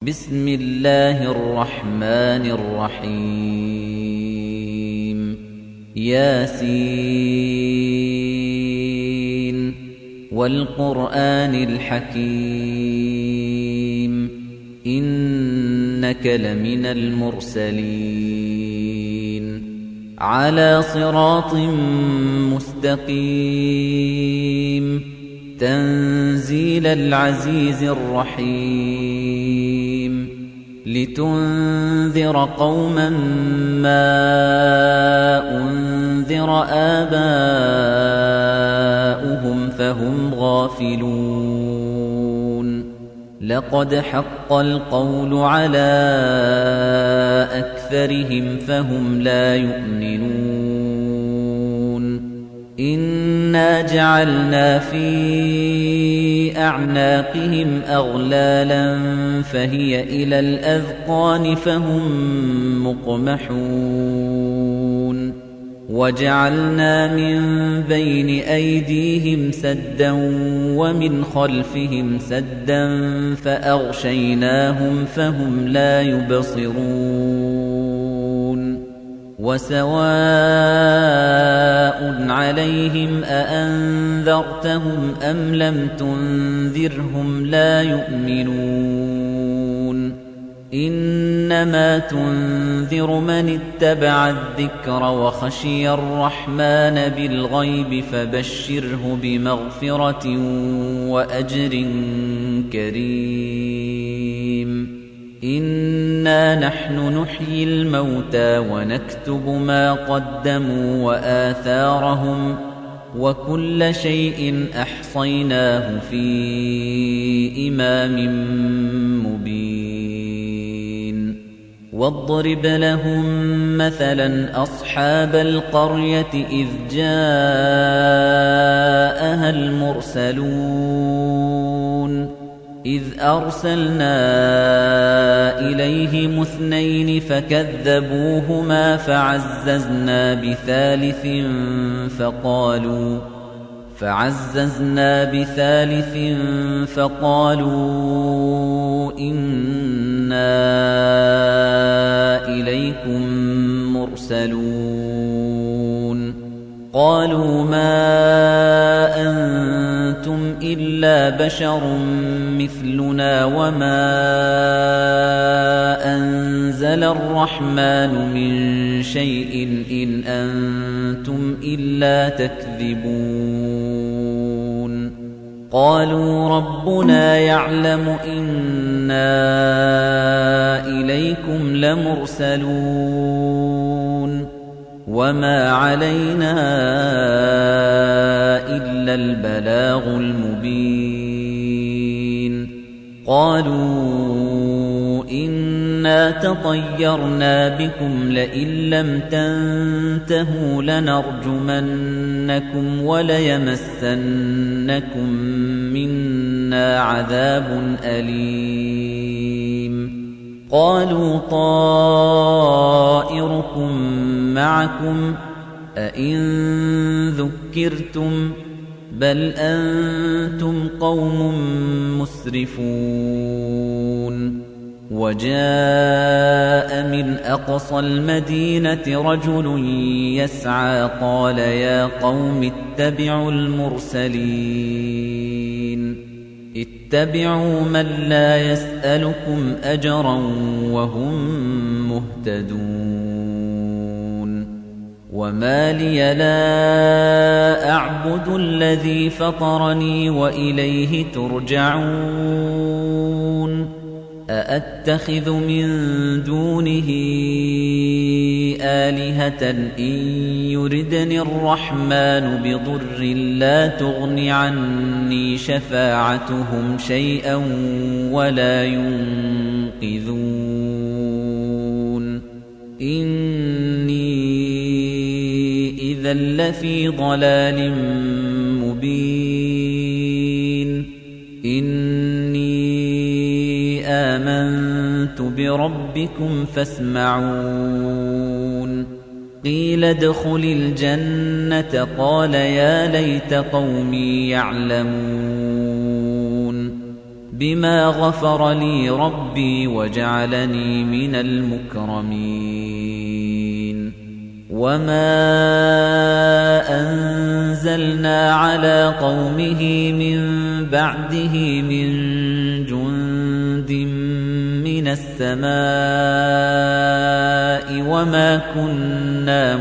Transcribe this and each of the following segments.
بسم الله الرحمن الرحيم ياسين والقرآن الحكيم إنك لمن المرسلين على صراط مستقيم تنزيل العزيز الرحيم لتنذر قوما ما أنذر آباؤهم فهم غافلون لقد حق القول على أكثرهم فهم لا يؤمنون إنا جعلنا في أعناقهم أغلالا فهي إلى الأذقان فهم مقمحون وجعلنا من بين أيديهم سدا ومن خلفهم سدا فأغشيناهم فهم لا يبصرون وسواء عليهم أأنذرتهم أم لم تنذرهم لا يؤمنون إنما تنذر من اتبع الذكر وخشي الرحمن بالغيب فبشره بمغفرة وأجر كريم إنا نحن نحيي الموتى ونكتب ما قدموا وآثارهم وكل شيء أحصيناه في إمام مبين واضرب لهم مثلا أصحاب القرية إذ جاءها المرسلون إذ أرسلنا إليهم اثنين فكذبوهما فعززنا بثالث فقالوا إنا إليكم مرسلون قالوا ما أنتم إلا بشر مثلنا وما أنزل الرحمن من شيء إن أنتم إلا تكذبون قالوا ربنا يعلم إنا إليكم لمرسلون وما علينا إلا البلاغ المبين قالوا إنا تطيرنا بكم لئن لم تنتهوا لنرجمنكم وليمسنكم منا عذاب أليم قالوا طائركم معكم أئن ذكرتم بل أنتم قوم مسرفون وجاء من أقصى المدينة رجل يسعى قال يا قوم اتبعوا المرسلين اتبعوا من لا يسألكم أجرا وهم مهتدون وما لي لا أعبد الذي فطرني وإليه ترجعون أأتخذ من دونه آلهة إن يردني الرحمن بضر لا تغن عني شفاعتهم شيئا ولا ينقذون إني إذا لفي ضلال مبين إني آمنت بربكم فاسمعون قيل ادخل الجنة قال يا ليت قومي يعلمون بما غفر لي ربي وجعلني من المكرمين وما أنزلنا على قومه من بعده من جند من السماء وما كنا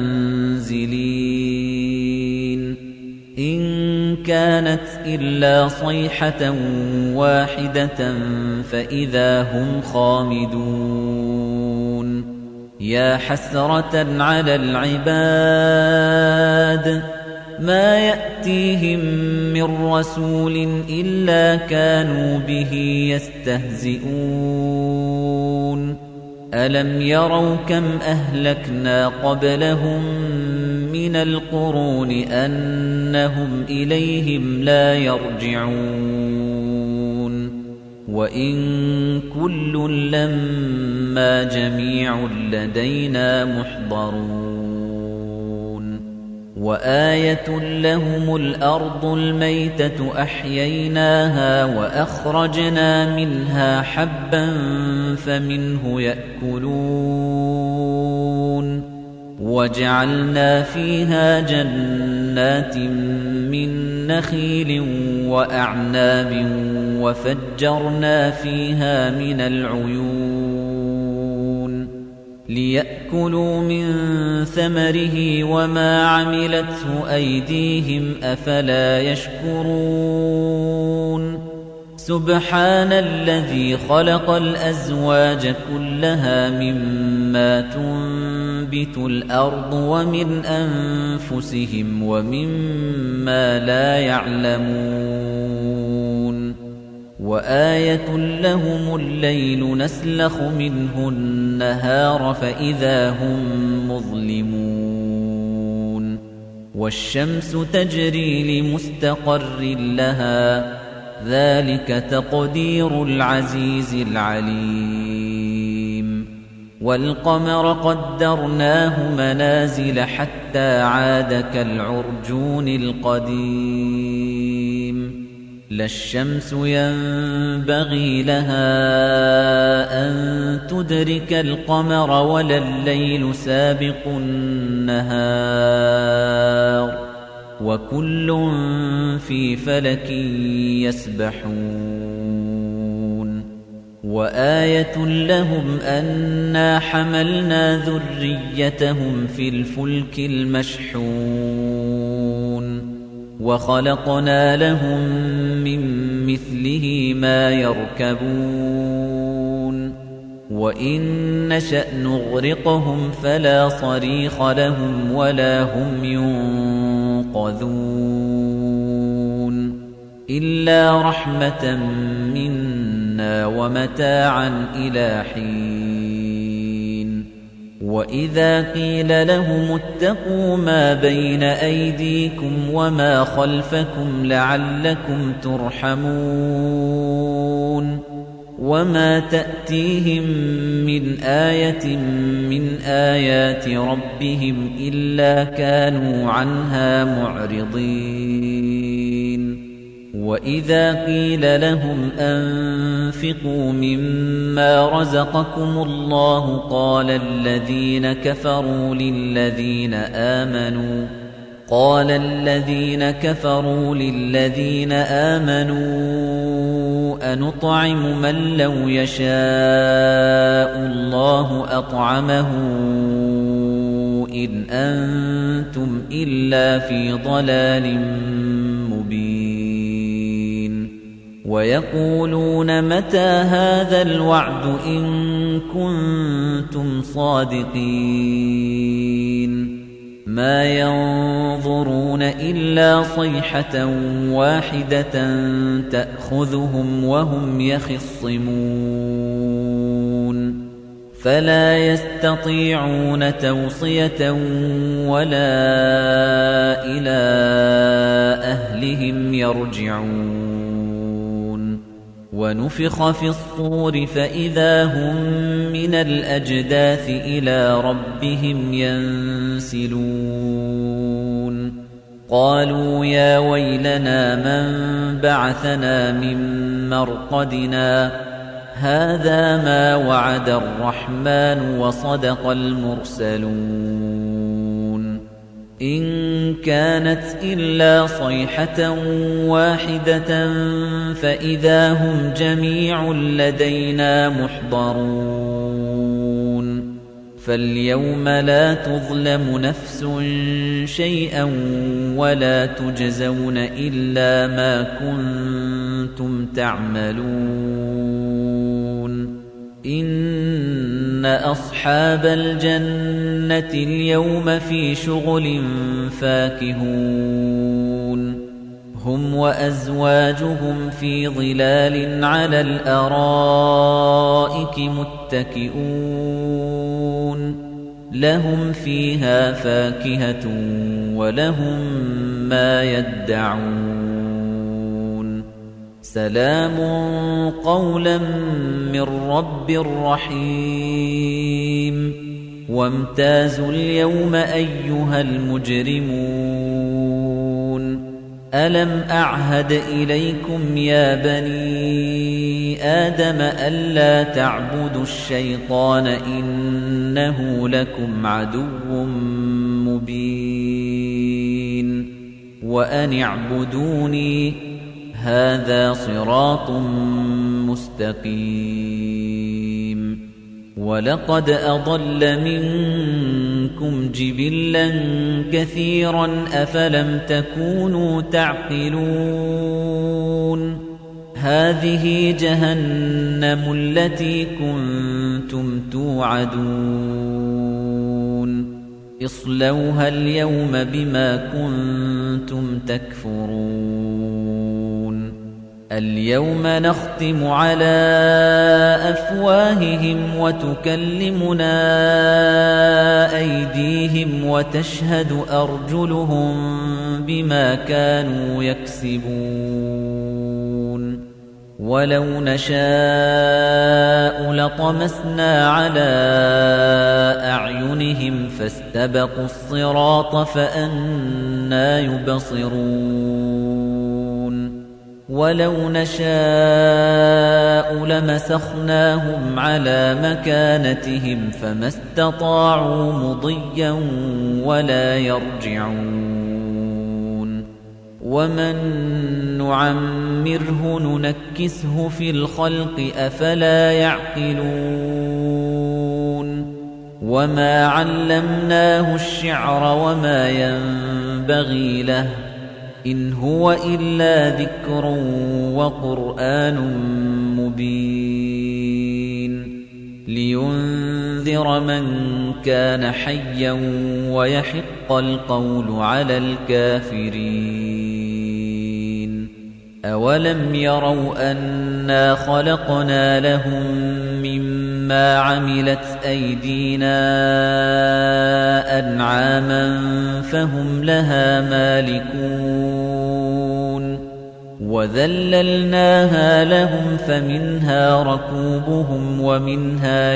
منزلين إن كانت إلا صيحة واحدة فإذا هم خامدون يا حسرة على العباد ما يأتيهم من رسول إلا كانوا به يستهزئون ألم يروا كم أهلكنا قبلهم من القرون أنهم إليهم لا يرجعون وإن كل لما جميع لدينا محضرون وآية لهم الأرض الميتة أحييناها وأخرجنا منها حبا فمنه يأكلون وجعلنا فيها جنات من نخيل وأعناب وفجرنا فيها من العيون ليأكلوا من ثمره وما عملته أيديهم أفلا يشكرون سبحان الذي خلق الأزواج كلها مما تنبت الأرض ومن أنفسهم ومما لا يعلمون وآية لهم الليل نسلخ منه النهار فإذا هم مظلمون والشمس تجري لمستقر لها ذلك تقدير العزيز العليم والقمر قدرناه منازل حتى عاد كالعرجون القديم لا الشمس ينبغي لها أن تدرك القمر ولا الليل سابق النهار وكل في فلك يسبحون وآية لهم أنا حملنا ذريتهم في الفلك المشحون وخلقنا لهم من مثله ما يركبون وإن نشأ نغرقهم فلا صريخ لهم ولا هم ينقذون إلا رحمة منا ومتاعا إلى حين وإذا قيل لهم اتقوا ما بين أيديكم وما خلفكم لعلكم ترحمون وما تأتيهم من آية من آيات ربهم إلا كانوا عنها معرضين وإذا قيل لهم أنفقوا مما رزقكم الله قال الذين كفروا للذين آمنوا أنطعم من لو يشاء الله أطعمه إن أنتم إلا في ضلال مبين ويقولون متى هذا الوعد إن كنتم صادقين ما ينظرون إلا صيحة واحدة تأخذهم وهم يخصمون فلا يستطيعون توصية ولا إلى أهلهم يرجعون ونفخ في الصور فإذا هم من الأجداث إلى ربهم ينسلون قالوا يا ويلنا من بعثنا من مرقدنا هذا ما وعد الرحمن وصدق المرسلون إن كانت إلا صيحة واحدة فإذا هم جميع لدينا محضرون فاليوم لا تظلم نفس شيئا ولا تجزون إلا ما كنتم تعملون إن أصحاب الجنة اليوم في شغل فاكهون هم وأزواجهم في ظلال على الأرائك متكئون لهم فيها فاكهة ولهم ما يدعون سلام قولا من رب رحيم وامتازوا اليوم أيها المجرمون ألم أعهد إليكم يا بني آدم ألا تعبدوا الشيطان إنه لكم عدو مبين وأن اعبدوني هذا صراط مستقيم ولقد أضل منكم جبلا كثيرا أفلم تكونوا تعقلون هذه جهنم التي كنتم توعدون اصلوها اليوم بما كنتم تكفرون اليوم نختم على أفواههم وتكلمنا أيديهم وتشهد أرجلهم بما كانوا يكسبون ولو نشاء لطمسنا على أعينهم فاستبقوا الصراط فأنى يبصرون ولو نشاء لمسخناهم على مكانتهم فما استطاعوا مضيا ولا يرجعون ومن نعمره ننكسه في الخلق أفلا يعقلون وما علمناه الشعر وما ينبغي له إن هو إلا ذكر وقرآن مبين لينذر من كان حيا ويحق القول على الكافرين أولم يروا أنا خلقنا لهم مما عملت أيدينا أنعاما فهم لها مالكون وذللناها لهم فمنها ركوبهم ومنها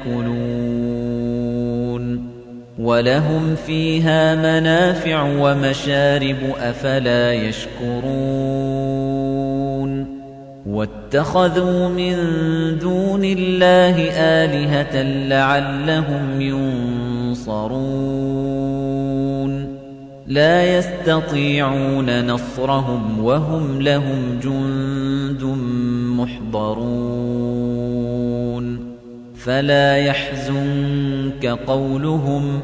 يأكلون ولهم فيها منافع ومشارب أفلا يشكرون واتخذوا من دون الله آلهة لعلهم ينصرون لا يستطيعون نصرهم وهم لهم جند محضرون فلا يحزنك قولهم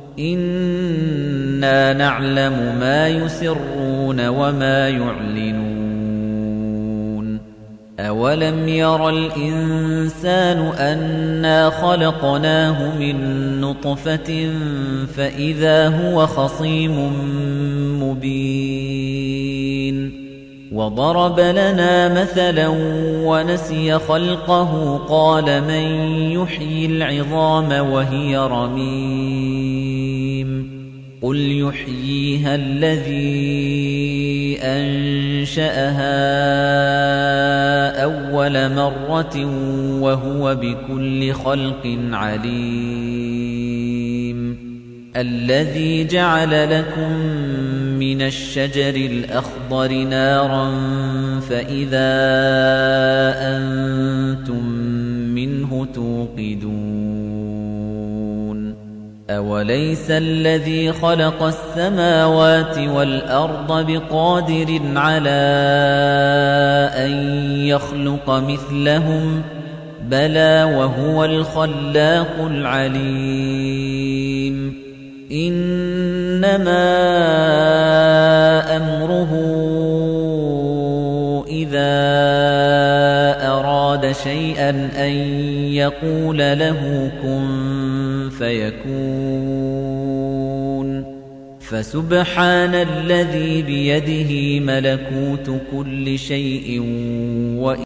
إنا نعلم ما يسرون وما يعلنون أولم ير الإنسان أنا خلقناه من نطفة فإذا هو خصيم مبين وضرب لنا مثلا ونسي خلقه قال من يحيي العظام وهي رميم قل يحييها الذي أنشأها أول مرة وهو بكل خلق عليم الذي جعل لكم من من الشجر الأخضر نارا فإذا أنتم منه توقدون أوليس الذي خلق السماوات والأرض بقادر على أن يخلق مثلهم بلى وهو الخلاق العليم إنما أمره إذا أراد شيئا أن يقول له كن فيكون فسبحان الذي بيده ملكوت كل شيء